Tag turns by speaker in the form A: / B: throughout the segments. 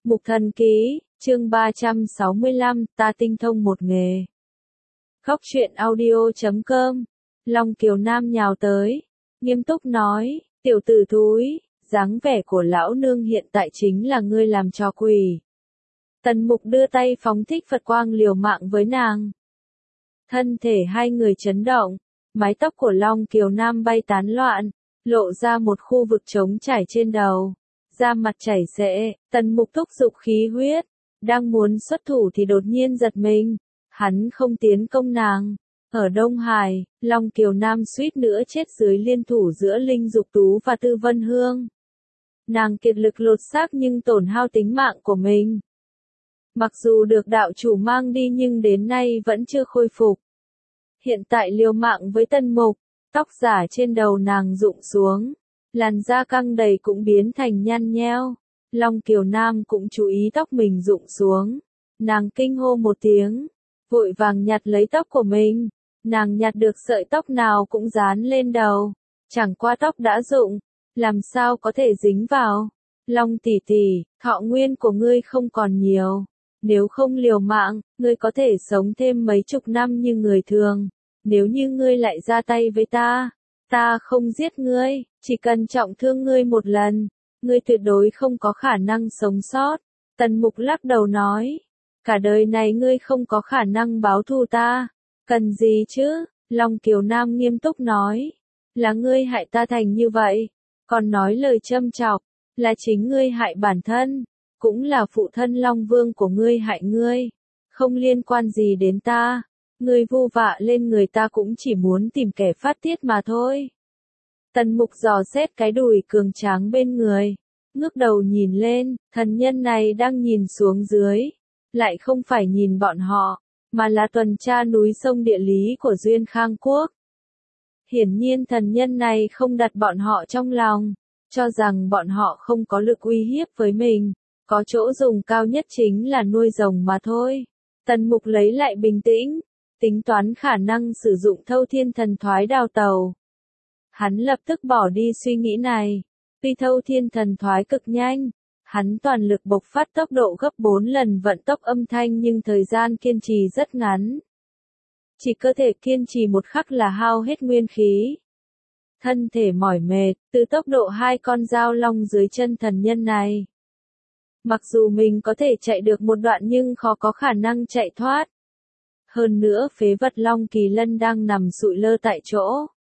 A: Mục Thần Ký, chương 365, ta tinh thông một nghề. Khóc chuyện audio.com. Long Kiều Nam nhào tới, nghiêm túc nói, tiểu tử thúi, dáng vẻ của lão nương hiện tại chính là ngươi làm trò quỷ. Tần Mục đưa tay phóng thích Phật quang liều mạng với nàng. Thân thể hai người chấn động, mái tóc của Long Kiều Nam bay tán loạn, lộ ra một khu vực trống trải trên đầu. Da mặt chảy xệ, Tần Mục thúc giục khí huyết, đang muốn xuất thủ thì đột nhiên giật mình, hắn không tiến công nàng. Ở Đông Hải, Long Kiều Nam suýt nữa chết dưới liên thủ giữa Linh Dục Tú và Tư Vân Hương. Nàng kiệt lực lột xác nhưng tổn hao tính mạng của mình. Mặc dù được đạo chủ mang đi nhưng đến nay vẫn chưa khôi phục. Hiện tại liều mạng với Tần Mục, tóc giả trên đầu nàng rụng xuống. Làn da căng đầy cũng biến thành nhăn nheo. Long Kiều Nam cũng chú ý tóc mình rụng xuống. Nàng kinh hô một tiếng, vội vàng nhặt lấy tóc của mình. Nàng nhặt được sợi tóc nào cũng dán lên đầu. Chẳng qua tóc đã rụng, làm sao có thể dính vào. Long tỷ tỷ, thọ nguyên của ngươi không còn nhiều. Nếu không liều mạng, ngươi có thể sống thêm mấy chục năm như người thường. Nếu như ngươi lại ra tay với ta không giết ngươi, chỉ cần trọng thương ngươi một lần, ngươi tuyệt đối không có khả năng sống sót. Tần Mục lắc đầu nói, cả đời này ngươi không có khả năng báo thù ta. Cần gì chứ? Long Kiều Nam nghiêm túc nói, là ngươi hại ta thành như vậy, còn nói lời châm chọc, là chính ngươi hại bản thân, cũng là phụ thân Long Vương của ngươi hại ngươi, không liên quan gì đến ta. Ngươi vu vạ lên người ta cũng chỉ muốn tìm kẻ phát tiết mà thôi. Tần Mục dò xét cái đùi cường tráng bên người, ngước đầu nhìn lên, thần nhân này đang nhìn xuống dưới, lại không phải nhìn bọn họ, mà là tuần tra núi sông địa lý của Duyên Khang Quốc. Hiển nhiên thần nhân này không đặt bọn họ trong lòng, cho rằng bọn họ không có lực uy hiếp với mình, có chỗ dùng cao nhất chính là nuôi rồng mà thôi. Tần Mục lấy lại bình tĩnh, tính toán khả năng sử dụng Thâu Thiên Thần Thoái đào tàu. Hắn lập tức bỏ đi suy nghĩ này. Tuy Thâu Thiên Thần Thoái cực nhanh, hắn toàn lực bộc phát tốc độ gấp 4 lần vận tốc âm thanh nhưng thời gian kiên trì rất ngắn. Chỉ cơ thể kiên trì một khắc là hao hết nguyên khí. Thân thể mỏi mệt, từ tốc độ hai con dao long dưới chân thần nhân này. Mặc dù mình có thể chạy được một đoạn nhưng khó có khả năng chạy thoát. Hơn nữa phế vật Long Kỳ Lân đang nằm sụi lơ tại chỗ.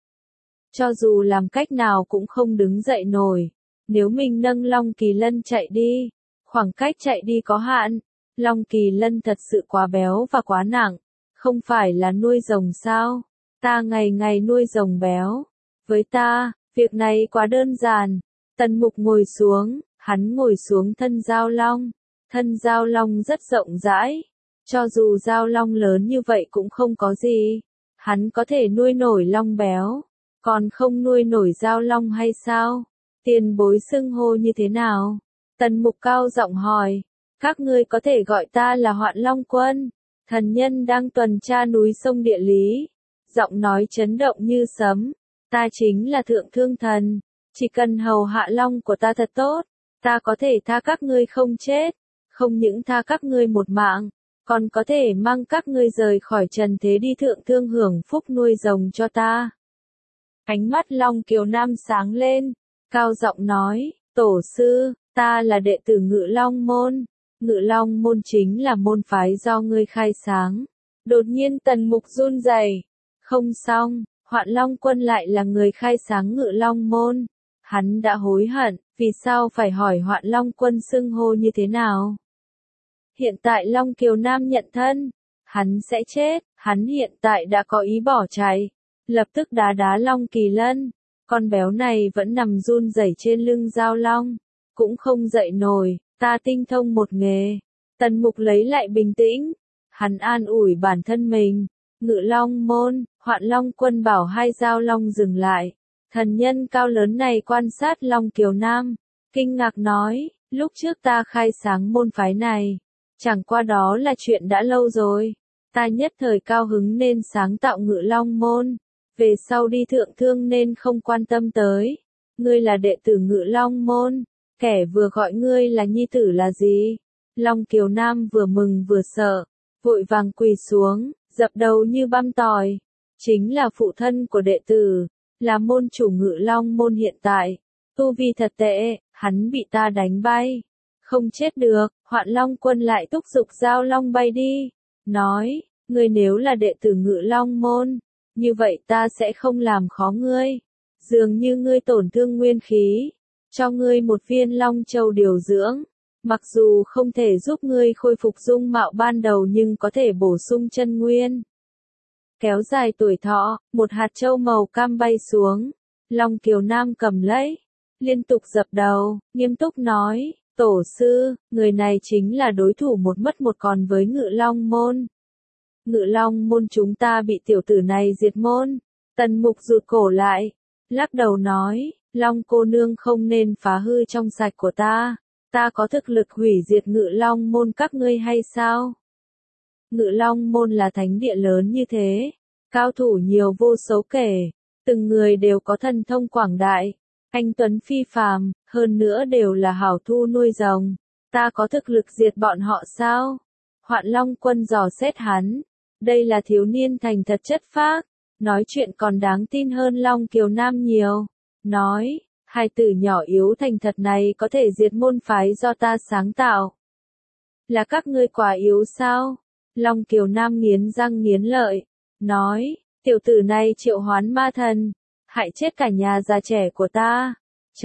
A: Cho dù làm cách nào cũng không đứng dậy nổi. Nếu mình nâng Long Kỳ Lân chạy đi, khoảng cách chạy đi có hạn. Long Kỳ Lân thật sự quá béo và quá nặng. Không phải là nuôi rồng sao? Ta ngày ngày nuôi rồng béo. Với ta, việc này quá đơn giản. Tần Mục ngồi xuống, hắn ngồi xuống thân giao long. Thân giao long rất rộng rãi. Cho dù giao long lớn như vậy cũng không có gì. Hắn có thể nuôi nổi long béo. Còn không nuôi nổi giao long hay sao? Tiền bối xưng hô như thế nào? Tần Mục cao giọng hỏi. Các ngươi có thể gọi ta là Hoạn Long Quân. Thần nhân đang tuần tra núi sông địa lý. Giọng nói chấn động như sấm. Ta chính là Thượng Thương Thần. Chỉ cần hầu hạ long của ta thật tốt, ta có thể tha các ngươi không chết. Không những tha các ngươi một mạng, còn có thể mang các ngươi rời khỏi trần thế đi thượng thương hưởng phúc nuôi rồng cho ta. Ánh mắt Long Kiều Nam sáng lên, cao giọng nói, tổ sư, ta là đệ tử Ngự Long Môn. Ngự Long Môn chính là môn phái do ngươi khai sáng. Đột nhiên Tần Mục run rẩy. Không xong, Hoạn Long Quân lại là người khai sáng Ngự Long Môn. Hắn đã hối hận, vì sao phải hỏi Hoạn Long Quân xưng hô như thế nào? Hiện tại Long Kiều Nam nhận thân, hắn sẽ chết, hắn hiện tại đã có ý bỏ chạy. Lập tức đá đá Long Kỳ Lân, con béo này vẫn nằm run rẩy trên lưng giao long, cũng không dậy nổi, ta tinh thông một nghề. Tần Mục lấy lại bình tĩnh, hắn an ủi bản thân mình, Ngự Long Môn, Hoạn Long Quân bảo hai giao long dừng lại. Thần nhân cao lớn này quan sát Long Kiều Nam, kinh ngạc nói, lúc trước ta khai sáng môn phái này, chẳng qua đó là chuyện đã lâu rồi. Ta nhất thời cao hứng nên sáng tạo Ngự Long Môn. Về sau đi thượng thương nên không quan tâm tới. Ngươi là đệ tử Ngự Long Môn. Kẻ vừa gọi ngươi là nhi tử là gì? Long Kiều Nam vừa mừng vừa sợ, vội vàng quỳ xuống, dập đầu như băm tỏi. Chính là phụ thân của đệ tử, là môn chủ Ngự Long môn hiện tại. Tu vi thật tệ, hắn bị ta đánh bay. Không chết được, Hoạn Long Quân lại thúc giục Giao Long bay đi. Nói, ngươi nếu là đệ tử Ngự Long môn, như vậy ta sẽ không làm khó ngươi. Dường như ngươi tổn thương nguyên khí, cho ngươi một viên Long Châu điều dưỡng. Mặc dù không thể giúp ngươi khôi phục dung mạo ban đầu nhưng có thể bổ sung chân nguyên. Kéo dài tuổi thọ, một hạt châu màu cam bay xuống. Long Kiều Nam cầm lấy, liên tục dập đầu, nghiêm túc nói, tổ sư, người này chính là đối thủ một mất một còn với Ngự Long môn. Ngự Long môn chúng ta bị tiểu tử này diệt môn. Tần Mục rụt cổ lại, lắc đầu nói, Long cô nương không nên phá hư trong sạch của ta. Ta có thực lực hủy diệt Ngự Long môn các ngươi hay sao? Ngự Long môn là thánh địa lớn như thế, cao thủ nhiều vô số kể, từng người đều có thần thông quảng đại, anh tuấn phi phàm, hơn nữa đều là hảo thu nuôi rồng. Ta có thực lực diệt bọn họ sao? Hoạn Long Quân dò xét hắn, đây là thiếu niên thành thật chất phác, nói chuyện còn đáng tin hơn Long Kiều Nam nhiều. Nói, hai tử nhỏ yếu thành thật này có thể diệt môn phái do ta sáng tạo. Là các ngươi quá yếu sao? Long Kiều Nam nghiến răng nghiến lợi, nói, tiểu tử này triệu hoán ma thần, hại chết cả nhà già trẻ của ta.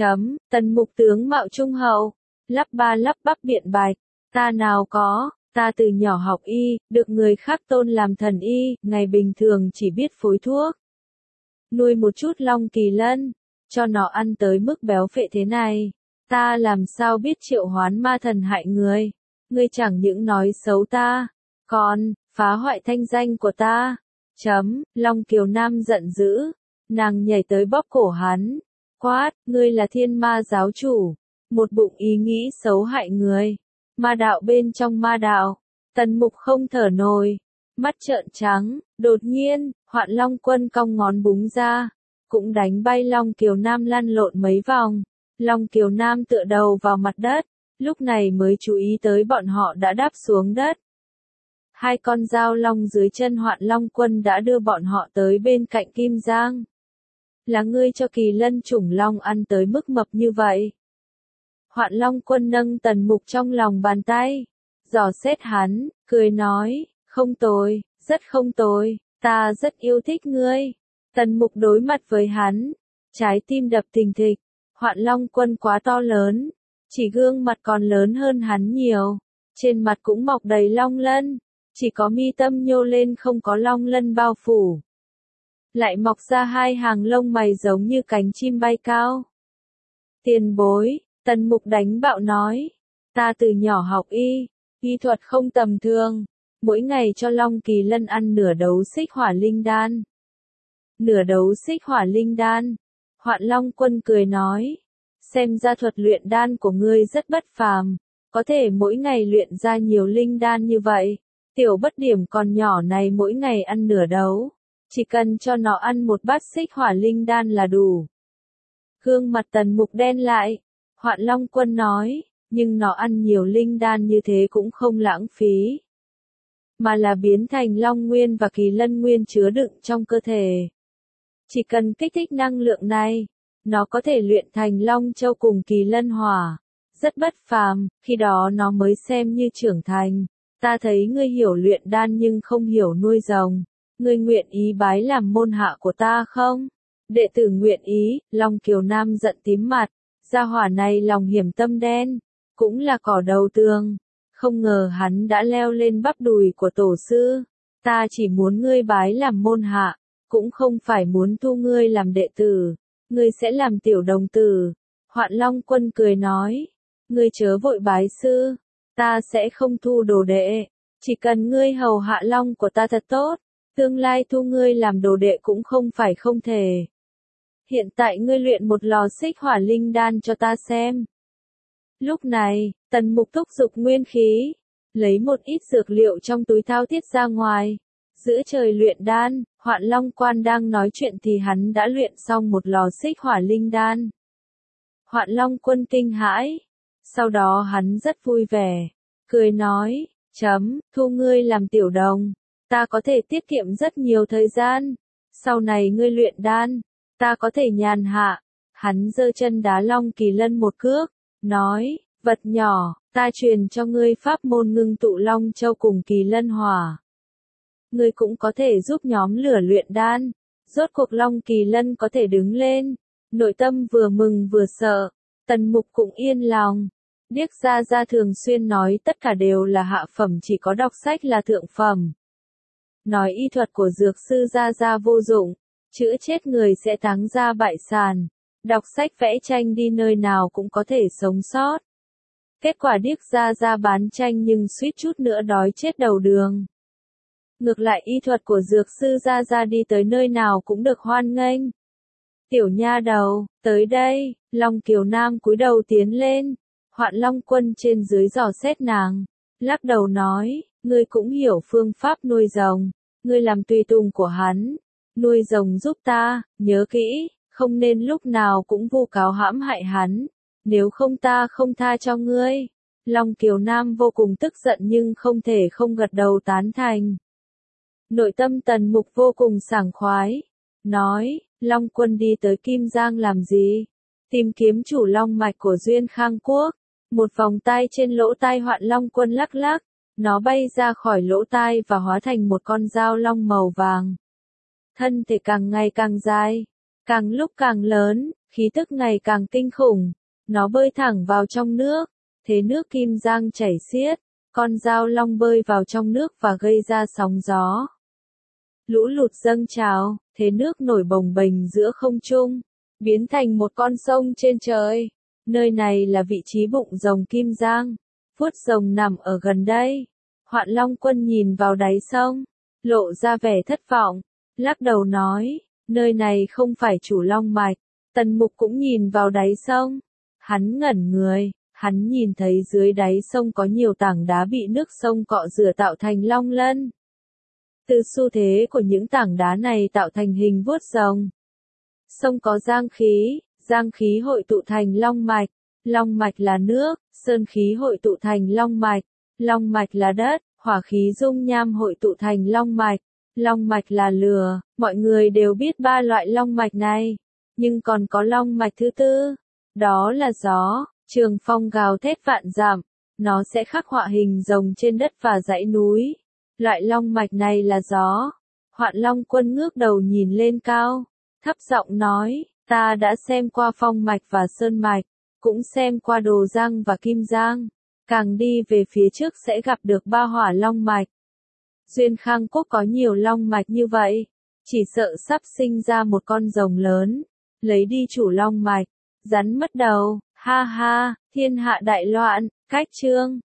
A: Tần Mục tướng mạo trung hậu, lắp ba lắp bắp biện bạch, ta nào có, ta từ nhỏ học y, được người khác tôn làm thần y, ngày bình thường chỉ biết phối thuốc. Nuôi một chút Long Kỳ Lân, cho nó ăn tới mức béo phệ thế này, ta làm sao biết triệu hoán ma thần hại người, ngươi chẳng những nói xấu ta, còn, phá hoại thanh danh của ta. Long Kiều Nam giận dữ, nàng nhảy tới bóp cổ hắn, quát, ngươi là thiên ma giáo chủ, một bụng ý nghĩ xấu hại người, ma đạo bên trong ma đạo. Tần Mục không thở nổi, mắt trợn trắng, đột nhiên, Hoạn Long Quân cong ngón búng ra, cũng đánh bay Long Kiều Nam lăn lộn mấy vòng. Long Kiều Nam tựa đầu vào mặt đất, lúc này mới chú ý tới bọn họ đã đáp xuống đất. Hai con dao long dưới chân Hoạn Long Quân đã đưa bọn họ tới bên cạnh Kim Giang. Là ngươi cho Kỳ Lân chủng long ăn tới mức mập như vậy. Hoạn Long Quân nâng Tần Mục trong lòng bàn tay, dò xét hắn, cười nói, không tồi, rất không tồi, ta rất yêu thích ngươi. Tần Mục đối mặt với hắn, trái tim đập thình thịch. Hoạn Long Quân quá to lớn, chỉ gương mặt còn lớn hơn hắn nhiều, trên mặt cũng mọc đầy long lân, chỉ có mi tâm nhô lên không có long lân bao phủ. Lại mọc ra hai hàng lông mày giống như cánh chim bay cao. Tiền bối, Tần Mục đánh bạo nói, ta từ nhỏ học y thuật không tầm thường, mỗi ngày cho Long Kỳ Lân ăn nửa đấu xích hỏa linh đan. Nửa đấu xích hỏa linh đan. Hoạn Long Quân cười nói, xem ra thuật luyện đan của ngươi rất bất phàm, có thể mỗi ngày luyện ra nhiều linh đan như vậy. Tiểu bất điểm còn nhỏ này mỗi ngày ăn nửa đấu, chỉ cần cho nó ăn một bát xích hỏa linh đan là đủ. Gương mặt Tần Mục đen lại, Hoạn Long Quân nói, nhưng nó ăn nhiều linh đan như thế cũng không lãng phí, mà là biến thành Long Nguyên và Kỳ Lân Nguyên chứa đựng trong cơ thể. Chỉ cần kích thích năng lượng này, nó có thể luyện thành Long Châu cùng Kỳ Lân Hỏa. Rất bất phàm, khi đó nó mới xem như trưởng thành. Ta thấy ngươi hiểu luyện đan nhưng không hiểu nuôi rồng. Ngươi nguyện ý bái làm môn hạ của ta không? Đệ tử nguyện ý. Long Kiều Nam giận tím mặt. Gia hỏa này lòng hiểm tâm đen, cũng là cỏ đầu tường. Không ngờ hắn đã leo lên bắp đùi của tổ sư. Ta chỉ muốn ngươi bái làm môn hạ, cũng không phải muốn thu ngươi làm đệ tử. Ngươi sẽ làm tiểu đồng tử. Hoạn Long Quân cười nói, ngươi chớ vội bái sư, ta sẽ không thu đồ đệ, chỉ cần ngươi hầu hạ long của ta thật tốt, tương lai thu ngươi làm đồ đệ cũng không phải không thể. Hiện tại ngươi luyện một lò xích hỏa linh đan cho ta xem. Lúc này, Tần Mục thúc giục nguyên khí, lấy một ít dược liệu trong túi thao thiết ra ngoài. Giữa trời luyện đan, Hoạn Long Quan đang nói chuyện thì hắn đã luyện xong một lò xích hỏa linh đan. Hoạn Long Quân kinh hãi, sau đó hắn rất vui vẻ, cười nói, thu ngươi làm tiểu đồng, ta có thể tiết kiệm rất nhiều thời gian, sau này ngươi luyện đan, ta có thể nhàn hạ. Hắn giơ chân đá Long Kỳ Lân một cước, nói, vật nhỏ, ta truyền cho ngươi pháp môn ngưng tụ Long Châu cùng Kỳ Lân Hỏa. Ngươi cũng có thể giúp nhóm lửa luyện đan, rốt cuộc Long Kỳ Lân có thể đứng lên, nội tâm vừa mừng vừa sợ, Tần Mục cũng yên lòng. Điếc Gia Gia thường xuyên nói tất cả đều là hạ phẩm, chỉ có đọc sách là thượng phẩm. Nói y thuật của dược sư Gia Gia vô dụng, chữa chết người sẽ táng ra bại sản, đọc sách vẽ tranh đi nơi nào cũng có thể sống sót. Kết quả Điếc Gia Gia bán tranh nhưng suýt chút nữa đói chết đầu đường. Ngược lại y thuật của dược sư Gia Gia đi tới nơi nào cũng được hoan nghênh. Tiểu nha đầu, tới đây, Long Kiều Nam cúi đầu tiến lên, Hoạn Long Quân trên dưới dò xét nàng, lắc đầu nói, ngươi cũng hiểu phương pháp nuôi rồng, ngươi làm tùy tùng của hắn, nuôi rồng giúp ta, nhớ kỹ, không nên lúc nào cũng vu cáo hãm hại hắn, nếu không ta không tha cho ngươi. Long Kiều Nam vô cùng tức giận nhưng không thể không gật đầu tán thành. Nội tâm Tần Mục vô cùng sảng khoái, nói, Long Quân đi tới Kim Giang làm gì? Tìm kiếm chủ long mạch của Duyên Khang Quốc. Một vòng tay trên lỗ tai Hoạn Long Quân lắc lắc, nó bay ra khỏi lỗ tai và hóa thành một con dao long màu vàng. Thân thể càng ngày càng dài, càng lúc càng lớn, khí tức ngày càng kinh khủng. Nó bơi thẳng vào trong nước, thế nước Kim Giang chảy xiết, con dao long bơi vào trong nước và gây ra sóng gió. Lũ lụt dâng trào, thế nước nổi bồng bềnh giữa không trung, biến thành một con sông trên trời. Nơi này là vị trí bụng rồng Kim Giang, vuốt rồng nằm ở gần đây. Hoạn Long Quân nhìn vào đáy sông, lộ ra vẻ thất vọng, lắc đầu nói, nơi này không phải chủ long mạch. Tần Mục cũng nhìn vào đáy sông, hắn ngẩn người, hắn nhìn thấy dưới đáy sông có nhiều tảng đá bị nước sông cọ rửa tạo thành long lân. Từ xu thế của những tảng đá này tạo thành hình vuốt rồng. Sông có giang khí hội tụ thành long mạch là nước, sơn khí hội tụ thành long mạch là đất, hỏa khí dung nham hội tụ thành long mạch là lửa. Mọi người đều biết ba loại long mạch này, nhưng còn có long mạch thứ tư, đó là gió. Trường phong gào thét vạn dặm, nó sẽ khắc họa hình rồng trên đất và dãy núi. Loại long mạch này là gió. Hoạn Long Quân ngước đầu nhìn lên cao, thấp giọng nói, ta đã xem qua phong mạch và sơn mạch, cũng xem qua Đồ Giang và Kim Giang, càng đi về phía trước sẽ gặp được ba hỏa long mạch. Duyên Khang Quốc có nhiều long mạch như vậy, chỉ sợ sắp sinh ra một con rồng lớn, lấy đi chủ long mạch, rắn mất đầu, ha ha, thiên hạ đại loạn. Cách chương